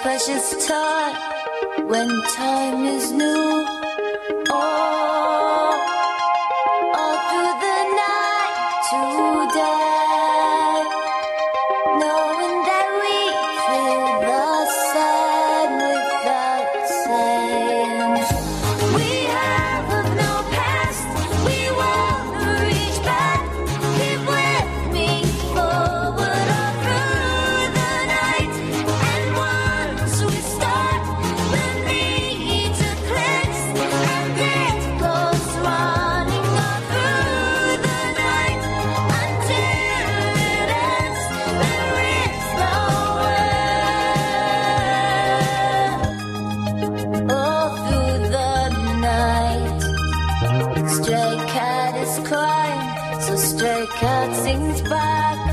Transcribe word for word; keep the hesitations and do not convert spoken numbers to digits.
precious time when time is new. Oh, all through the night today, knowing that we feel the same without saying. We have no past, we won't reach back. Keep with me forward all through the night. And once we start, the need to cleanse, and it goes running all through the night until it ends. There is no end. All through the night, stray cat is crying, so stray cat sings back.